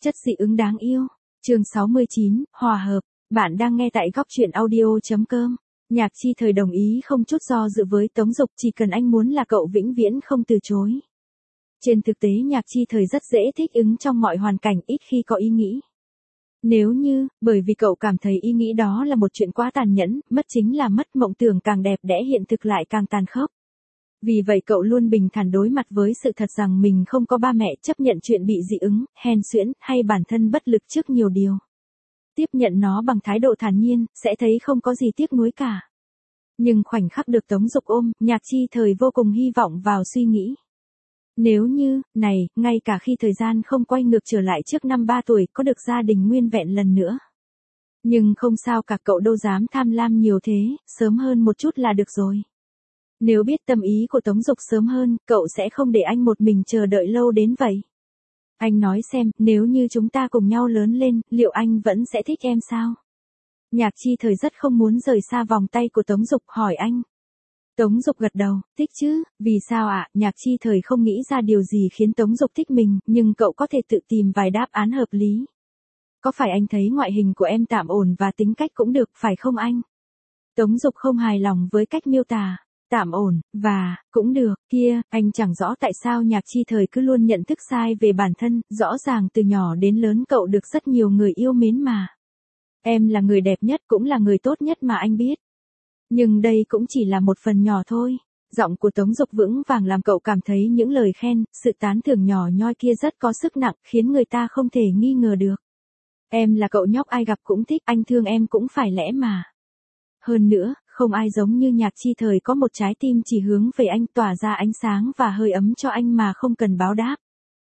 Chất dị ứng đáng yêu. Chương 69, hòa hợp. Bạn đang nghe tại góc truyện audio.com. Nhạc Chi Thời đồng ý không chút do dự với Tống Dục, chỉ cần anh muốn là cậu vĩnh viễn không từ chối. Trên thực tế Nhạc Chi Thời rất dễ thích ứng trong mọi hoàn cảnh, ít khi có ý nghĩ. Nếu như, bởi vì cậu cảm thấy ý nghĩ đó là một chuyện quá tàn nhẫn, mất chính là mất, mộng tưởng càng đẹp đẽ hiện thực lại càng tàn khốc. Vì vậy cậu luôn bình thản đối mặt với sự thật rằng mình không có ba mẹ, chấp nhận chuyện bị dị ứng, hen suyễn, hay bản thân bất lực trước nhiều điều. Tiếp nhận nó bằng thái độ thản nhiên, sẽ thấy không có gì tiếc nuối cả. Nhưng khoảnh khắc được Tống Dục ôm, Nhạc Chi Thời vô cùng hy vọng vào suy nghĩ. Nếu như, này, ngay cả khi thời gian không quay ngược trở lại trước năm 3 tuổi, có được gia đình nguyên vẹn lần nữa. Nhưng không sao cả, cậu đâu dám tham lam nhiều thế, sớm hơn một chút là được rồi. Nếu biết tâm ý của Tống Dục sớm hơn, cậu sẽ không để anh một mình chờ đợi lâu đến vậy. Anh nói xem, nếu như chúng ta cùng nhau lớn lên, liệu anh vẫn sẽ thích em sao? Nhạc Chi Thời rất không muốn rời xa vòng tay của Tống Dục, hỏi anh. Tống Dục gật đầu, thích chứ, vì sao ạ? Nhạc Chi Thời không nghĩ ra điều gì khiến Tống Dục thích mình, nhưng cậu có thể tự tìm vài đáp án hợp lý. Có phải anh thấy ngoại hình của em tạm ổn và tính cách cũng được, phải không anh? Tống Dục không hài lòng với cách miêu tả. Tạm ổn, và, cũng được, kia, anh chẳng rõ tại sao Nhạc Chi Thời cứ luôn nhận thức sai về bản thân, rõ ràng từ nhỏ đến lớn cậu được rất nhiều người yêu mến mà. Em là người đẹp nhất, cũng là người tốt nhất mà anh biết. Nhưng đây cũng chỉ là một phần nhỏ thôi. Giọng của Tống Dục vững vàng làm cậu cảm thấy những lời khen, sự tán thưởng nhỏ nhoi kia rất có sức nặng, khiến người ta không thể nghi ngờ được. Em là cậu nhóc ai gặp cũng thích, anh thương em cũng phải lẽ mà. Hơn nữa, không ai giống như Nhạc Chi Thời có một trái tim chỉ hướng về anh, tỏa ra ánh sáng và hơi ấm cho anh mà không cần báo đáp.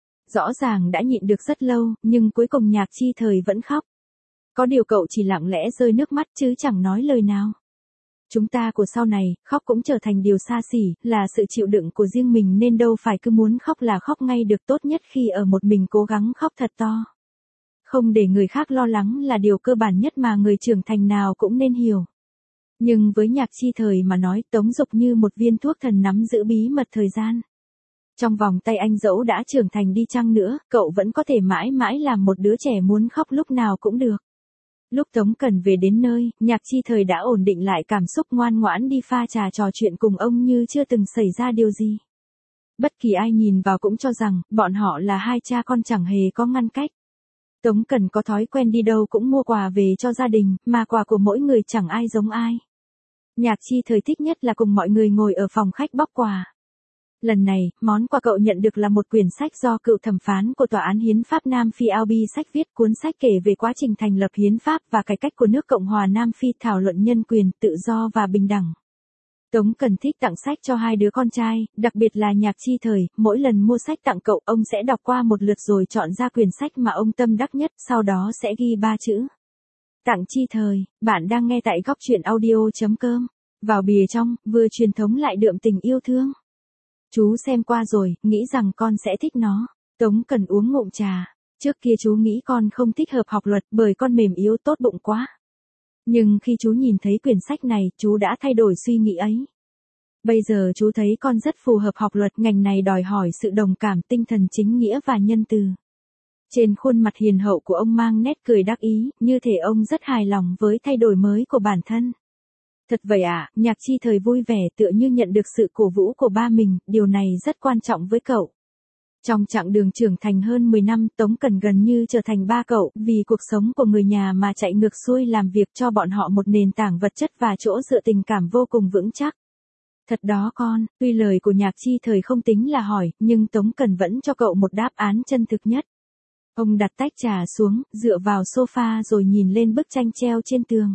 Rõ ràng đã nhịn được rất lâu, nhưng cuối cùng Nhạc Chi Thời vẫn khóc. Có điều cậu chỉ lặng lẽ rơi nước mắt chứ chẳng nói lời nào. Chúng ta của sau này, khóc cũng trở thành điều xa xỉ, là sự chịu đựng của riêng mình nên đâu phải cứ muốn khóc là khóc ngay được, tốt nhất khi ở một mình cố gắng khóc thật to. Không để người khác lo lắng là điều cơ bản nhất mà người trưởng thành nào cũng nên hiểu. Nhưng với Nhạc Chi Thời mà nói, Tống Dục như một viên thuốc thần nắm giữ bí mật thời gian. Trong vòng tay anh dẫu đã trưởng thành đi chăng nữa, cậu vẫn có thể mãi mãi làm một đứa trẻ muốn khóc lúc nào cũng được. Lúc Tống Cần về đến nơi, Nhạc Chi Thời đã ổn định lại cảm xúc, ngoan ngoãn đi pha trà trò chuyện cùng ông như chưa từng xảy ra điều gì. Bất kỳ ai nhìn vào cũng cho rằng, bọn họ là hai cha con chẳng hề có ngăn cách. Tống Cần có thói quen đi đâu cũng mua quà về cho gia đình, mà quà của mỗi người chẳng ai giống ai. Nhạc Chi Thời thích nhất là cùng mọi người ngồi ở phòng khách bóc quà. Lần này, món quà cậu nhận được là một quyển sách do cựu thẩm phán của Tòa án Hiến pháp Nam Phi Albee Sách viết. Cuốn sách kể về quá trình thành lập hiến pháp và cải cách của nước Cộng hòa Nam Phi, thảo luận nhân quyền, tự do và bình đẳng. Tống Cần thích tặng sách cho hai đứa con trai, đặc biệt là Nhạc Chi Thời, mỗi lần mua sách tặng cậu, ông sẽ đọc qua một lượt rồi chọn ra quyển sách mà ông tâm đắc nhất, sau đó sẽ ghi 3 chữ. Tặng Chi Thời. Bạn đang nghe tại góc truyện audio.com. Vào bìa trong, vừa truyền thống lại đượm tình yêu thương. Chú xem qua rồi, nghĩ rằng con sẽ thích nó. Tống Cần uống ngụm trà. Trước kia chú nghĩ con không thích hợp học luật bởi con mềm yếu tốt bụng quá. Nhưng khi chú nhìn thấy quyển sách này, chú đã thay đổi suy nghĩ ấy. Bây giờ chú thấy con rất phù hợp học luật, ngành này đòi hỏi sự đồng cảm, tinh thần chính nghĩa và nhân từ. Trên khuôn mặt hiền hậu của ông mang nét cười đắc ý, như thể ông rất hài lòng với thay đổi mới của bản thân. Thật vậy ạ, Nhạc Chi Thời vui vẻ, tựa như nhận được sự cổ vũ của ba mình, điều này rất quan trọng với cậu. Trong chặng đường trưởng thành hơn 10 năm, Tống Cần gần như trở thành ba cậu, vì cuộc sống của người nhà mà chạy ngược xuôi làm việc cho bọn họ một nền tảng vật chất và chỗ dựa tình cảm vô cùng vững chắc. Thật đó con, tuy lời của Nhạc Chi Thời không tính là hỏi, nhưng Tống Cần vẫn cho cậu một đáp án chân thực nhất. Ông đặt tách trà xuống, dựa vào sofa rồi nhìn lên bức tranh treo trên tường.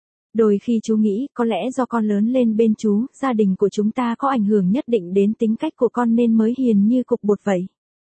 Đôi khi chú nghĩ, có lẽ do con lớn lên bên chú, gia đình của chúng ta có ảnh hưởng nhất định đến tính cách của con nên mới hiền như cục bột vậy.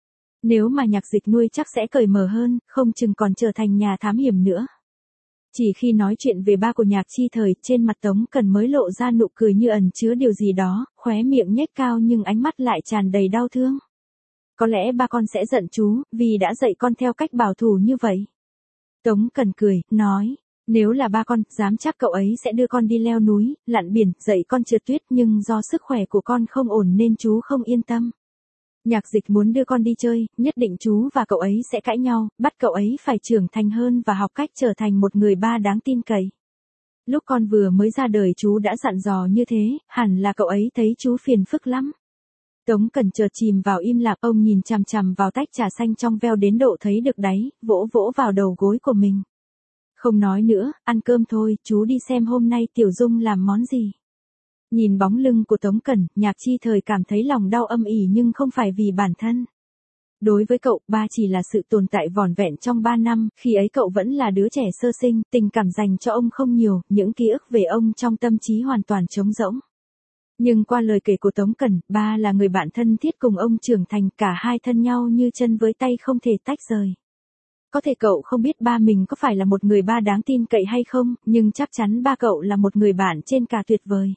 Nếu mà Nhạc Dịch nuôi chắc sẽ cởi mở hơn, không chừng còn trở thành nhà thám hiểm nữa. Chỉ khi nói chuyện về ba của Nhạc Chi Thời, trên mặt Tống Cần mới lộ ra nụ cười như ẩn chứa điều gì đó, khóe miệng nhếch cao nhưng ánh mắt lại tràn đầy đau thương. Có lẽ ba con sẽ giận chú, vì đã dạy con theo cách bảo thủ như vậy. Tống Cần cười, nói. Nếu là ba con, dám chắc cậu ấy sẽ đưa con đi leo núi, lặn biển, dạy con trượt tuyết, nhưng do sức khỏe của con không ổn nên chú không yên tâm. Nhạc Dịch muốn đưa con đi chơi, nhất định chú và cậu ấy sẽ cãi nhau, bắt cậu ấy phải trưởng thành hơn và học cách trở thành một người ba đáng tin cậy. Lúc con vừa mới ra đời chú đã dặn dò như thế, hẳn là cậu ấy thấy chú phiền phức lắm. Tống Cẩn chợt chìm vào im lặng, ông nhìn chằm chằm vào tách trà xanh trong veo đến độ thấy được đáy, vỗ vỗ vào đầu gối của mình. Không nói nữa, ăn cơm thôi, chú đi xem hôm nay Tiểu Dung làm món gì. Nhìn bóng lưng của Tống Cẩn, Nhạc Chi Thời cảm thấy lòng đau âm ỉ nhưng không phải vì bản thân. Đối với cậu, ba chỉ là sự tồn tại vỏn vẹn trong 3 năm, khi ấy cậu vẫn là đứa trẻ sơ sinh, tình cảm dành cho ông không nhiều, những ký ức về ông trong tâm trí hoàn toàn trống rỗng. Nhưng qua lời kể của Tống Cẩn, ba là người bạn thân thiết cùng ông trưởng thành, cả hai thân nhau như chân với tay không thể tách rời. Có thể cậu không biết ba mình có phải là một người ba đáng tin cậy hay không, nhưng chắc chắn ba cậu là một người bạn trên cả tuyệt vời.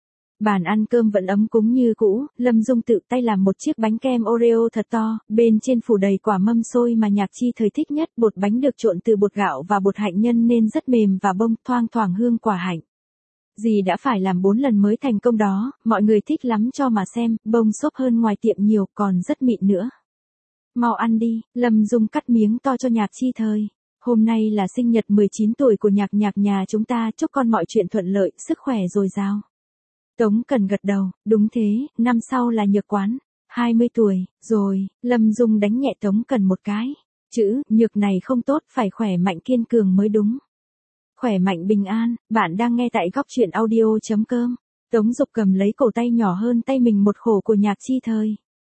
Bàn ăn cơm vẫn ấm cúng như cũ, Lâm Dung tự tay làm một chiếc bánh kem Oreo thật to, bên trên phủ đầy quả mâm xôi mà Nhạc Chi Thời thích nhất, bột bánh được trộn từ bột gạo và bột hạnh nhân nên rất mềm và bông, thoang thoảng hương quả hạnh. Dì đã phải làm 4 lần mới thành công đó, mọi người thích lắm cho mà xem, bông xốp hơn ngoài tiệm nhiều, còn rất mịn nữa. Mau ăn đi, Lâm Dung cắt miếng to cho Nhạc Chi Thời. Hôm nay là sinh nhật 19 tuổi của Nhạc Nhạc nhà chúng ta, chúc con mọi chuyện thuận lợi, sức khỏe dồi dào. Tống Cẩn gật đầu, đúng thế, năm sau là Nhược Quán, 20 tuổi, rồi, Lâm Dung đánh nhẹ Tống Cẩn một cái. Chữ, Nhược này không tốt, phải khỏe mạnh kiên cường mới đúng. Khỏe mạnh bình an, bạn đang nghe tại góc truyện audio.com. Tống Dục cầm lấy cổ tay nhỏ hơn tay mình một khổ của Nhạc Chi Thời.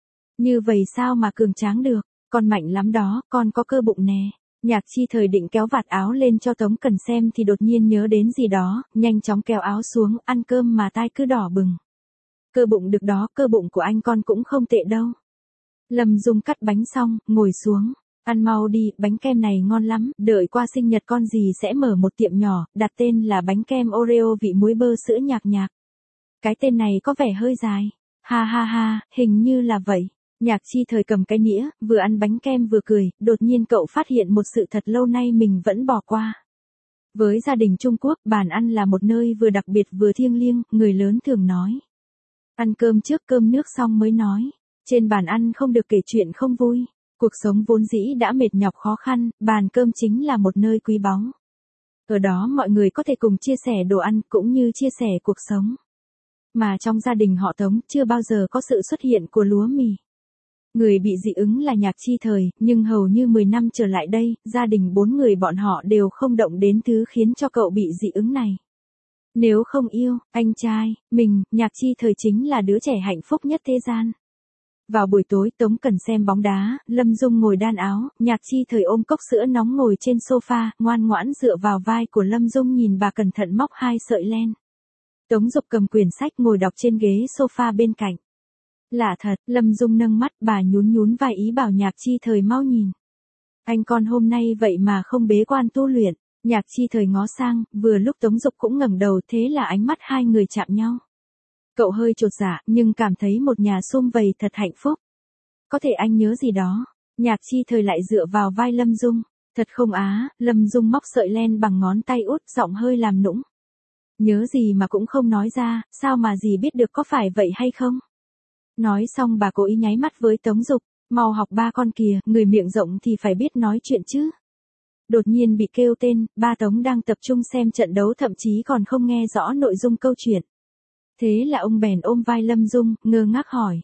Như vậy sao mà cường tráng được, con mạnh lắm đó, con có cơ bụng nè. Nhạc Chi Thời định kéo vạt áo lên cho Tống Cẩn xem thì đột nhiên nhớ đến gì đó, nhanh chóng kéo áo xuống, ăn cơm mà tai cứ đỏ bừng. Cơ bụng được đó, cơ bụng của anh con cũng không tệ đâu. Lâm Dung cắt bánh xong, ngồi xuống. Ăn mau đi, bánh kem này ngon lắm, đợi qua sinh nhật con dì sẽ mở một tiệm nhỏ, đặt tên là bánh kem Oreo vị muối bơ sữa Nhạc Nhạc. Cái tên này có vẻ hơi dài. Ha ha ha, hình như là vậy. Nhạc Chi Thời cầm cái nĩa, vừa ăn bánh kem vừa cười, đột nhiên cậu phát hiện một sự thật lâu nay mình vẫn bỏ qua. Với gia đình Trung Quốc, bàn ăn là một nơi vừa đặc biệt vừa thiêng liêng, người lớn thường nói. Ăn cơm trước cơm nước xong mới nói. Trên bàn ăn không được kể chuyện không vui. Cuộc sống vốn dĩ đã mệt nhọc khó khăn, bàn cơm chính là một nơi quý báu. Ở đó mọi người có thể cùng chia sẻ đồ ăn cũng như chia sẻ cuộc sống. Mà trong gia đình họ Tống chưa bao giờ có sự xuất hiện của lúa mì. Người bị dị ứng là Nhạc Chi Thời, nhưng hầu như 10 năm trở lại đây, gia đình 4 người bọn họ đều không động đến thứ khiến cho cậu bị dị ứng này. Nếu không yêu, anh trai, mình, Nhạc Chi Thời chính là đứa trẻ hạnh phúc nhất thế gian. Vào buổi tối Tống Cẩn xem bóng đá, Lâm Dung ngồi đan áo, Nhạc Chi Thời ôm cốc sữa nóng ngồi trên sofa, ngoan ngoãn dựa vào vai của Lâm Dung nhìn bà cẩn thận móc 2 sợi len. Tống Dục cầm quyển sách ngồi đọc trên ghế sofa bên cạnh. Lạ thật, Lâm Dung nâng mắt, bà nhún nhún vai ý bảo Nhạc Chi Thời mau nhìn. Anh con hôm nay vậy mà không bế quan tu luyện. Nhạc Chi Thời ngó sang, vừa lúc Tống Dục cũng ngẩng đầu, thế là ánh mắt hai người chạm nhau. Cậu hơi chột dạ, nhưng cảm thấy một nhà sum vầy thật hạnh phúc. Có thể anh nhớ gì đó. Nhạc Chi Thời lại dựa vào vai Lâm Dung. Thật không á, Lâm Dung móc sợi len bằng ngón tay út, giọng hơi làm nũng. Nhớ gì mà cũng không nói ra, sao mà dì biết được có phải vậy hay không? Nói xong bà cố ý nháy mắt với Tống Dục, mau học ba con kìa, người miệng rộng thì phải biết nói chuyện chứ. Đột nhiên bị kêu tên, ba Tống đang tập trung xem trận đấu thậm chí còn không nghe rõ nội dung câu chuyện. Thế là ông bèn ôm vai Lâm Dung, ngơ ngác hỏi.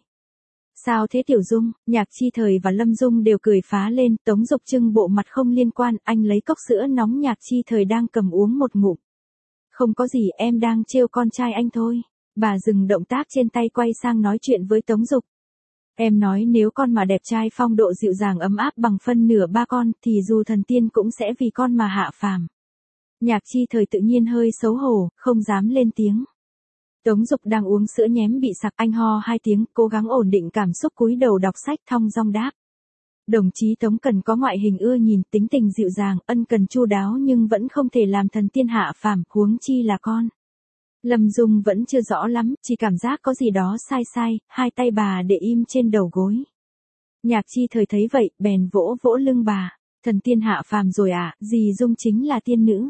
Sao thế Tiểu Dung? Nhạc Chi Thời và Lâm Dung đều cười phá lên, Tống Dục trưng bộ mặt không liên quan, anh lấy cốc sữa nóng Nhạc Chi Thời đang cầm uống một ngụm. Không có gì, em đang trêu con trai anh thôi. Bà dừng động tác trên tay quay sang nói chuyện với Tống Dục. Em nói nếu con mà đẹp trai phong độ dịu dàng ấm áp bằng phân nửa ba con, thì dù thần tiên cũng sẽ vì con mà hạ phàm. Nhạc Chi Thời tự nhiên hơi xấu hổ, không dám lên tiếng. Tống Dục đang uống sữa nhém bị sặc, anh ho 2 tiếng, cố gắng ổn định cảm xúc cúi đầu đọc sách thong dong đáp. Đồng chí Tống Cần có ngoại hình ưa nhìn, tính tình dịu dàng, ân cần chu đáo nhưng vẫn không thể làm thần tiên hạ phàm, huống chi là con. Lâm Dung vẫn chưa rõ lắm, chỉ cảm giác có gì đó sai sai, hai tay bà để im trên đầu gối. Nhạc Chi Thời thấy vậy, bèn vỗ vỗ lưng bà. Thần tiên hạ phàm rồi à, dì Dung chính là tiên nữ.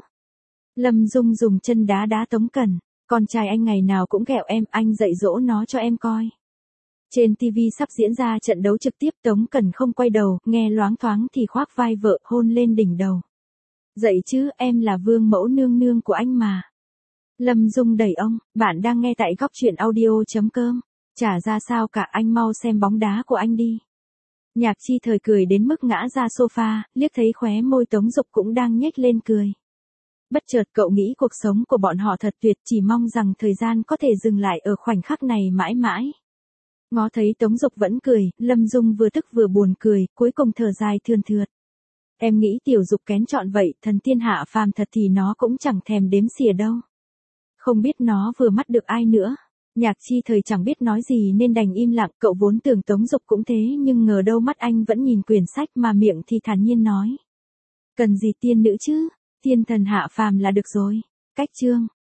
Lâm Dung dùng chân đá đá Tống Cần. Con trai anh ngày nào cũng ghẹo em, anh dạy dỗ nó cho em coi. Trên TV sắp diễn ra trận đấu trực tiếp, Tống Cẩn không quay đầu, nghe loáng thoáng thì khoác vai vợ, hôn lên đỉnh đầu. Dậy chứ, em là vương mẫu nương nương của anh mà. Lâm Dung đẩy ông, bạn đang nghe tại góc truyện audio.com. Chả ra sao cả, anh mau xem bóng đá của anh đi. Nhạc Chi Thời cười đến mức ngã ra sofa, liếc thấy khóe môi Tống Dục cũng đang nhếch lên cười. Bất chợt cậu nghĩ cuộc sống của bọn họ thật tuyệt, chỉ mong rằng thời gian có thể dừng lại ở khoảnh khắc này mãi mãi. Ngó thấy Tống Dục vẫn cười, Lâm Dung vừa tức vừa buồn cười, cuối cùng thở dài thườn thượt. Em nghĩ Tiểu Dục kén chọn vậy, thần tiên hạ phàm thật thì nó cũng chẳng thèm đếm xỉa đâu. Không biết nó vừa mắt được ai nữa. Nhạc Chi Thời chẳng biết nói gì nên đành im lặng, cậu vốn tưởng Tống Dục cũng thế nhưng ngờ đâu mắt anh vẫn nhìn quyển sách mà miệng thì thản nhiên nói. Cần gì tiên nữ chứ, tiên thần hạ phàm là được rồi. Cách chương.